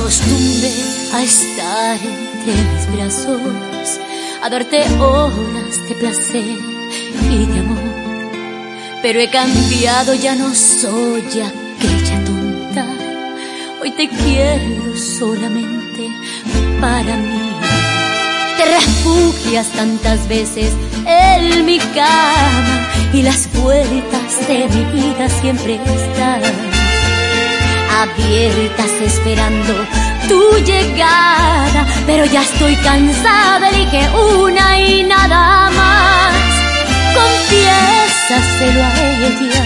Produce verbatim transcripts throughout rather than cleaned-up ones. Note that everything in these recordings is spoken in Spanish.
acostumbré a estar entre mis brazos, a darte horas de placer y de amor, pero he cambiado, ya no soy aquella tonta. Hoy te quiero solamente para mí. Te refugias tantas veces en mi cama y las puertas de mi vida siempre están abiertas esperando tu llegada, pero ya estoy cansada, elige una y nada más. Confiésaselo a ella,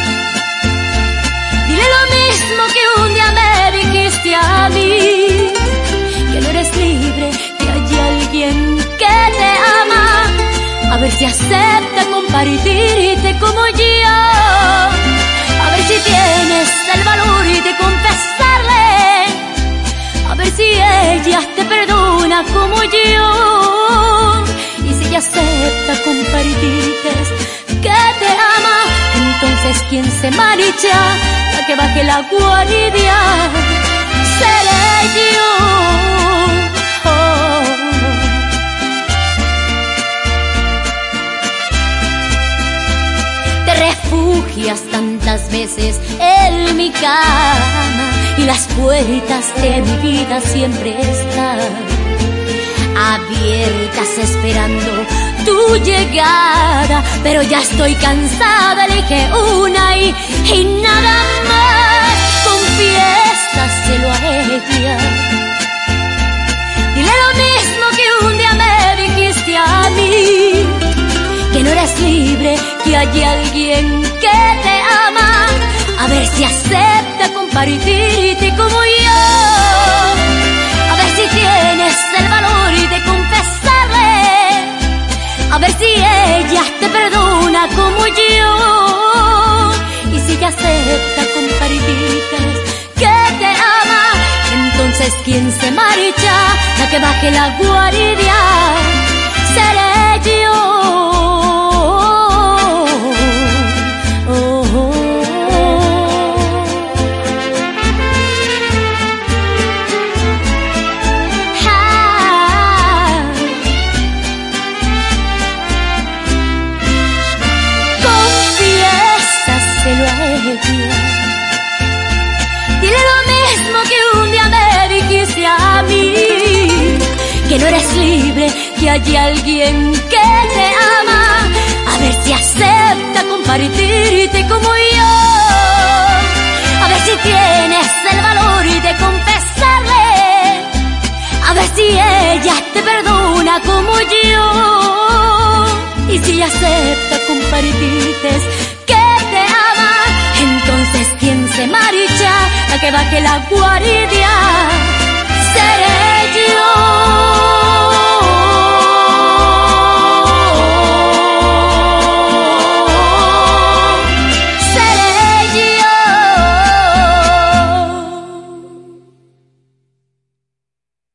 dile lo mismo que un día me dijiste a mí, que no eres libre, que hay alguien que te ama. A ver si acepta compartirte como yo, a ver si tienes el valor de confesarle, a ver si ella te perdona como yo, y si ella acepta compartirte que te ama, entonces quien se marcha, la que baje la guardia, seré yo. Refugias tantas veces en mi cama y las puertas de mi vida siempre están abiertas esperando tu llegada, pero ya estoy cansada, elige una y, y nada más. Confiésaselo a ella, dile lo mismo que un día me dijiste a mí, que no eres libre, que hay alguien que te ama. A ver si acepta compartirte como yo, a ver si tienes el valor de confesarle, a ver si ella te perdona como yo, y si ella acepta compartirte que te ama, entonces quien se marcha, la que baje la guardia, seré yo. Dile lo mismo que un día me dijiste a mí, que no eres libre, que hay alguien que te ama. A ver si acepta compartirte como yo, a ver si tienes el valor de confesarle, a ver si ella te perdona como yo, y si acepta compartirte que te ama, entonces quien se marcha, la que baje la guardia, seré yo.